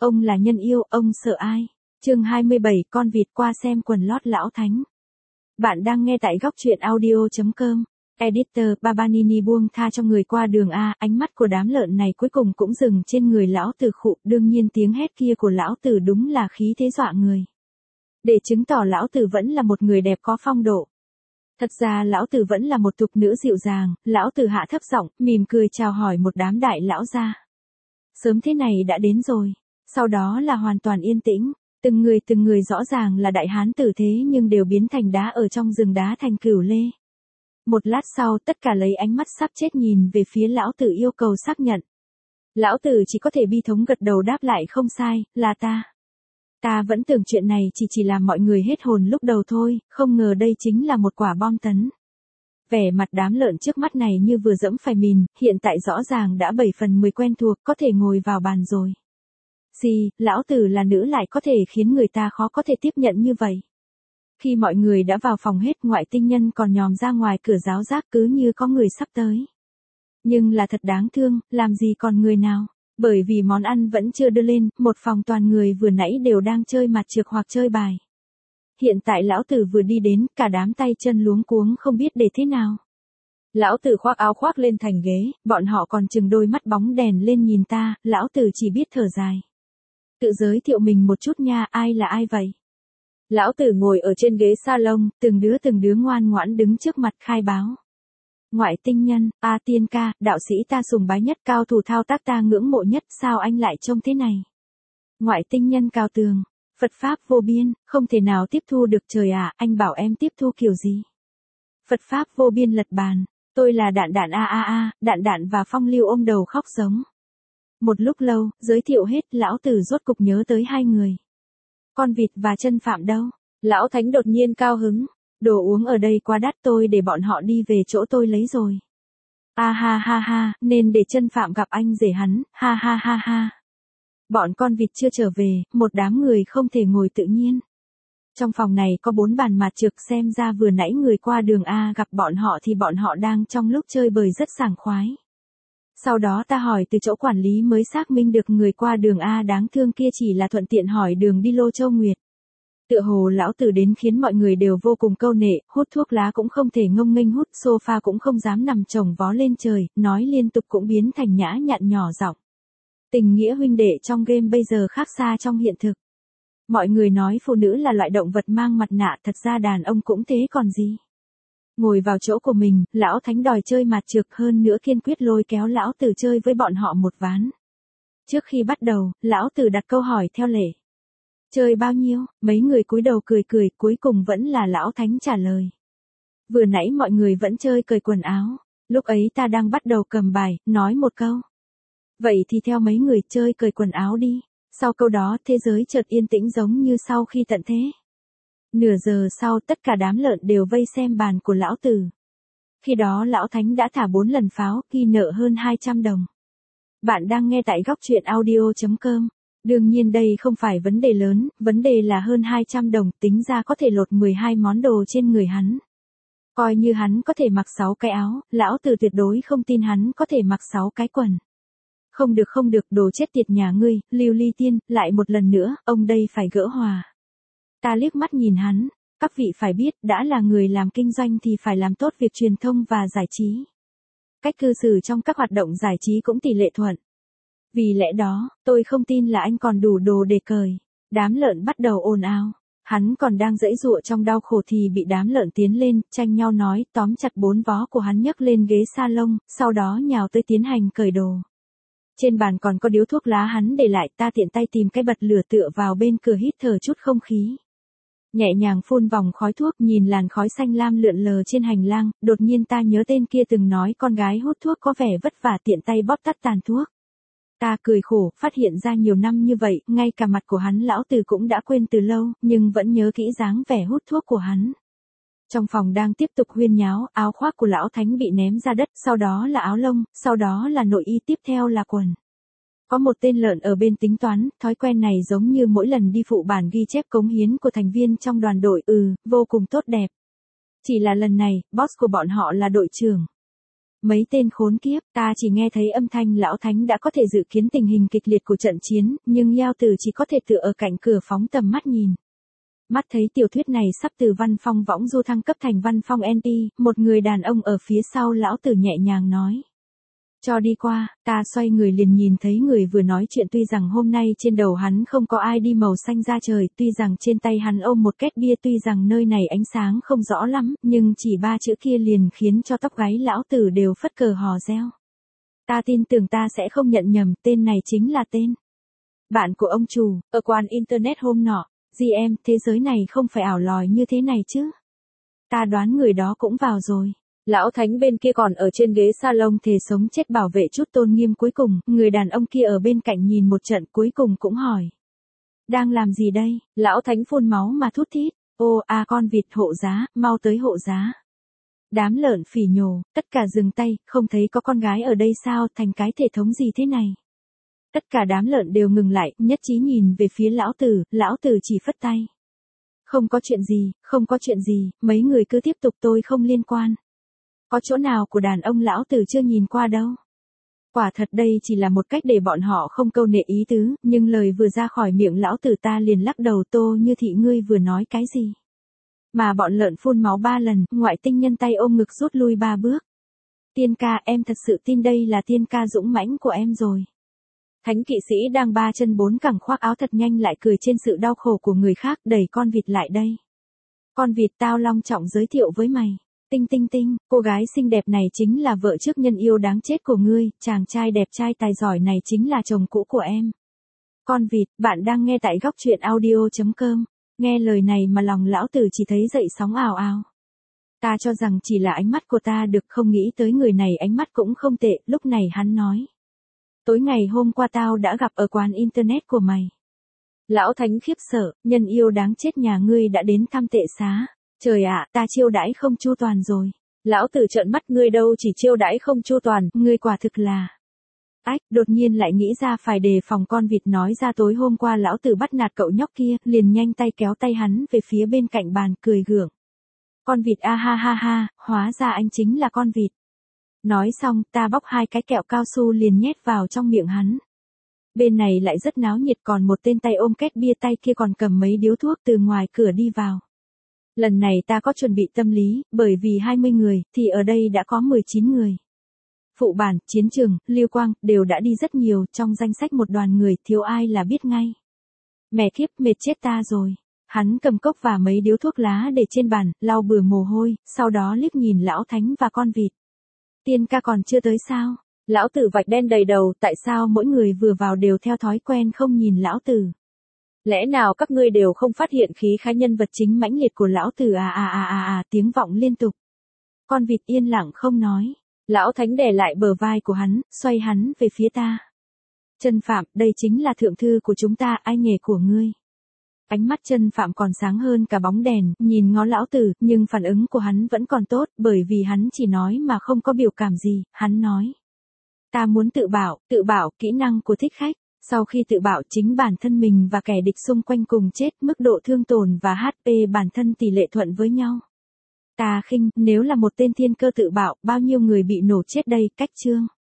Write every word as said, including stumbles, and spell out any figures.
Ông là nhân yêu, ông sợ ai? Chương hai mươi bảy, con vịt qua xem quần lót lão Thánh. Bạn đang nghe tại góc truyện audio chấm com. Editor Babanini buông tha cho người qua đường A, ánh mắt của đám lợn này cuối cùng cũng dừng trên người lão tử khụ, đương nhiên tiếng hét kia của lão tử đúng là khí thế dọa người. Để chứng tỏ lão tử vẫn là một người đẹp có phong độ. Thật ra lão tử vẫn là một tục nữ dịu dàng, lão tử hạ thấp giọng, mỉm cười chào hỏi một đám đại lão gia. Sớm thế này đã đến rồi, sau đó là hoàn toàn yên tĩnh. Từng người từng người rõ ràng là đại hán tử thế nhưng đều biến thành đá ở trong rừng đá thành cửu lê. Một lát sau tất cả lấy ánh mắt sắp chết nhìn về phía lão tử yêu cầu xác nhận. Lão tử chỉ có thể bi thống gật đầu đáp lại không sai, là ta. Ta vẫn tưởng chuyện này chỉ chỉ làm mọi người hết hồn lúc đầu thôi, không ngờ đây chính là một quả bom tấn. Vẻ mặt đám lợn trước mắt này như vừa dẫm phải mìn, hiện tại rõ ràng đã bảy phần mười quen thuộc, có thể ngồi vào bàn rồi. Gì, lão tử là nữ lại có thể khiến người ta khó có thể tiếp nhận như vậy. Khi mọi người đã vào phòng hết, Ngoại Tinh Nhân còn nhòm ra ngoài cửa giáo giác cứ như có người sắp tới. Nhưng là thật đáng thương, làm gì còn người nào, bởi vì món ăn vẫn chưa đưa lên, một phòng toàn người vừa nãy đều đang chơi mặt trược hoặc chơi bài. Hiện tại lão tử vừa đi đến, cả đám tay chân luống cuống không biết để thế nào. Lão tử khoác áo khoác lên thành ghế, bọn họ còn chừng đôi mắt bóng đèn lên nhìn ta, lão tử chỉ biết thở dài. Tự giới thiệu mình một chút nha, ai là ai vậy? Lão tử ngồi ở trên ghế salon, từng đứa từng đứa ngoan ngoãn đứng trước mặt khai báo. Ngoại Tinh Nhân, A Tiên ca, đạo sĩ ta sùng bái nhất, cao thủ thao tác ta ngưỡng mộ nhất, sao anh lại trông thế này? Ngoại Tinh Nhân cao tường, Phật pháp vô biên, không thể nào tiếp thu được trời ạ, à, anh bảo em tiếp thu kiểu gì? Phật pháp vô biên lật bàn, tôi là đạn đạn a a a, đạn đạn và Phong Lưu ôm đầu khóc giống. Một lúc lâu, giới thiệu hết, lão tử rốt cục nhớ tới hai người. Con vịt và chân phạm đâu? Lão Thánh đột nhiên cao hứng. Đồ uống ở đây quá đắt, tôi để bọn họ đi về chỗ tôi lấy rồi. A ha ha ha, nên để chân phạm gặp anh rể hắn, ha ha ha ha. Bọn con vịt chưa trở về, một đám người không thể ngồi tự nhiên. Trong phòng này có bốn bàn mặt trược, xem ra vừa nãy người qua đường A gặp bọn họ thì bọn họ đang trong lúc chơi bời rất sảng khoái. Sau đó ta hỏi từ chỗ quản lý mới xác minh được người qua đường A đáng thương kia chỉ là thuận tiện hỏi đường đi Lô Châu Nguyệt. Tựa hồ lão tử đến khiến mọi người đều vô cùng câu nệ, hút thuốc lá cũng không thể ngông nghênh hút, sofa cũng không dám nằm chồng vó lên trời, nói liên tục cũng biến thành nhã nhặn nhỏ giọng. Tình nghĩa huynh đệ trong game bây giờ khác xa trong hiện thực. Mọi người nói phụ nữ là loại động vật mang mặt nạ, thật ra đàn ông cũng thế còn gì. Ngồi vào chỗ của mình, lão Thánh đòi chơi mặt trược, hơn nữa kiên quyết lôi kéo lão tử chơi với bọn họ một ván. Trước khi bắt đầu, lão tử đặt câu hỏi theo lệ. Chơi bao nhiêu? Mấy người cúi đầu cười cười, cuối cùng vẫn là lão Thánh trả lời. Vừa nãy mọi người vẫn chơi cởi quần áo, lúc ấy ta đang bắt đầu cầm bài, nói một câu. Vậy thì theo mấy người chơi cởi quần áo đi. Sau câu đó thế giới chợt yên tĩnh giống như sau khi tận thế. Nửa giờ sau tất cả đám lợn đều vây xem bàn của lão tử. Khi đó lão Thánh đã thả bốn lần pháo, ghi nợ hơn hai trăm đồng. Bạn đang nghe tại góc truyện audio chấm com. Đương nhiên đây không phải vấn đề lớn, vấn đề là hơn hai trăm đồng, tính ra có thể lột mười hai món đồ trên người hắn. Coi như hắn có thể mặc sáu cái áo, lão tử tuyệt đối không tin hắn có thể mặc sáu cái quần. Không được không được, đồ chết tiệt nhà ngươi, Lưu Ly Tiên, lại một lần nữa, ông đây phải gỡ hòa. Ta liếc mắt nhìn hắn, các vị phải biết, đã là người làm kinh doanh thì phải làm tốt việc truyền thông và giải trí. Cách cư xử trong các hoạt động giải trí cũng tỷ lệ thuận. Vì lẽ đó, tôi không tin là anh còn đủ đồ để cởi. Đám lợn bắt đầu ồn ào. Hắn còn đang giãy giụa trong đau khổ thì bị đám lợn tiến lên, tranh nhau nói, tóm chặt bốn vó của hắn nhấc lên ghế salon, sau đó nhào tới tiến hành cởi đồ. Trên bàn còn có điếu thuốc lá hắn để lại, ta tiện tay tìm cái bật lửa tựa vào bên cửa hít thở chút không khí. Nhẹ nhàng phun vòng khói thuốc, nhìn làn khói xanh lam lượn lờ trên hành lang, đột nhiên ta nhớ tên kia từng nói con gái hút thuốc có vẻ vất vả, tiện tay bóp tắt tàn thuốc. Ta cười khổ, phát hiện ra nhiều năm như vậy, ngay cả mặt của hắn lão tử cũng đã quên từ lâu, nhưng vẫn nhớ kỹ dáng vẻ hút thuốc của hắn. Trong phòng đang tiếp tục huyên nháo, áo khoác của lão Thánh bị ném ra đất, sau đó là áo lông, sau đó là nội y, tiếp theo là quần. Có một tên lợn ở bên tính toán, thói quen này giống như mỗi lần đi phụ bản ghi chép cống hiến của thành viên trong đoàn đội, ừ, vô cùng tốt đẹp. Chỉ là lần này, boss của bọn họ là đội trưởng. Mấy tên khốn kiếp, ta chỉ nghe thấy âm thanh lão thánh đã có thể dự kiến tình hình kịch liệt của trận chiến, nhưng Yao Tử chỉ có thể tựa ở cạnh cửa phóng tầm mắt nhìn. Mắt thấy tiểu thuyết này sắp từ văn phong võng du thăng cấp thành văn phong en pê, một người đàn ông ở phía sau lão tử nhẹ nhàng nói. Cho đi qua, ta xoay người liền nhìn thấy người vừa nói chuyện, tuy rằng hôm nay trên đầu hắn không có ai đi màu xanh da trời, tuy rằng trên tay hắn ôm một két bia, tuy rằng nơi này ánh sáng không rõ lắm, nhưng chỉ ba chữ kia liền khiến cho tóc gáy lão tử đều phất cờ hò reo. Ta tin tưởng ta sẽ không nhận nhầm, tên này chính là tên bạn của ông chủ, ở quán internet hôm nọ. Dì em, thế giới này không phải ảo lòi như thế này chứ. Ta đoán người đó cũng vào rồi. Lão thánh bên kia còn ở trên ghế salon thề sống chết bảo vệ chút tôn nghiêm, cuối cùng, người đàn ông kia ở bên cạnh nhìn một trận cuối cùng cũng hỏi. Đang làm gì đây? Lão thánh phun máu mà thút thít. Ô à, con vịt hộ giá, mau tới hộ giá. Đám lợn phỉ nhổ, tất cả dừng tay, không thấy có con gái ở đây sao, thành cái thể thống gì thế này? Tất cả đám lợn đều ngừng lại, nhất trí nhìn về phía lão tử, lão tử chỉ phất tay. Không có chuyện gì, không có chuyện gì, mấy người cứ tiếp tục, tôi không liên quan. Có chỗ nào của đàn ông lão tử chưa nhìn qua đâu. Quả thật đây chỉ là một cách để bọn họ không câu nệ ý tứ, nhưng lời vừa ra khỏi miệng lão tử ta liền lắc đầu. Tô Như Thị, ngươi vừa nói cái gì? Mà bọn lợn phun máu ba lần, ngoại tinh nhân tay ôm ngực rút lui ba bước. Tiên ca, em thật sự tin đây là tiên ca dũng mãnh của em rồi. Thánh kỵ sĩ đang ba chân bốn cẳng khoác áo thật nhanh lại cười trên sự đau khổ của người khác, đẩy con vịt lại đây. Con vịt, tao long trọng giới thiệu với mày. Tinh tinh tinh, cô gái xinh đẹp này chính là vợ trước nhân yêu đáng chết của ngươi, chàng trai đẹp trai tài giỏi này chính là chồng cũ của em. Con vịt, bạn đang nghe tại góc truyện audio chấm com. Nghe lời này mà lòng lão tử chỉ thấy dậy sóng ào ào. Ta cho rằng chỉ là ánh mắt của ta được, không nghĩ tới người này ánh mắt cũng không tệ, lúc này hắn nói. Tối ngày hôm qua tao đã gặp ở quán internet của mày. Lão thánh khiếp sợ, nhân yêu đáng chết nhà ngươi đã đến thăm tệ xá. Trời ạ, ta chiêu đãi không chu toàn rồi. Lão tử trợn mắt, ngươi đâu chỉ chiêu đãi không chu toàn, ngươi quả thực là. Ách, đột nhiên lại nghĩ ra phải đề phòng con vịt nói ra tối hôm qua lão tử bắt nạt cậu nhóc kia, liền nhanh tay kéo tay hắn về phía bên cạnh bàn, cười gượng. Con vịt a ha ha ha, hóa ra anh chính là con vịt. Nói xong, ta bóc hai cái kẹo cao su liền nhét vào trong miệng hắn. Bên này lại rất náo nhiệt, còn một tên tay ôm két bia, tay kia còn cầm mấy điếu thuốc từ ngoài cửa đi vào. Lần này ta có chuẩn bị tâm lý, bởi vì hai mươi người, thì ở đây đã có mười chín người. Phụ bản, chiến trường, Lưu Quang, đều đã đi rất nhiều, trong danh sách một đoàn người, thiếu ai là biết ngay. Mẹ kiếp, mệt chết ta rồi. Hắn cầm cốc và mấy điếu thuốc lá để trên bàn, lau bừa mồ hôi, sau đó liếc nhìn lão thánh và con vịt. Tiên ca còn chưa tới sao? Lão tử vạch đen đầy đầu, tại sao mỗi người vừa vào đều theo thói quen không nhìn lão tử? Lẽ nào các ngươi đều không phát hiện khí khái nhân vật chính mãnh liệt của lão tử à à à à à, tiếng vọng liên tục. Con vịt yên lặng không nói. Lão thánh đè lại bờ vai của hắn, xoay hắn về phía ta. Chân Phạm, đây chính là thượng thư của chúng ta, ai nghề của ngươi. Ánh mắt Chân Phạm còn sáng hơn cả bóng đèn, nhìn ngó lão tử, nhưng phản ứng của hắn vẫn còn tốt, bởi vì hắn chỉ nói mà không có biểu cảm gì, hắn nói. Ta muốn tự bảo, tự bảo, kỹ năng của thích khách. Sau khi tự bảo, chính bản thân mình và kẻ địch xung quanh cùng chết, mức độ thương tổn và hát pê bản thân tỷ lệ thuận với nhau. Ta khinh, nếu là một tên thiên cơ tự bảo, bao nhiêu người bị nổ chết đây, cách chương.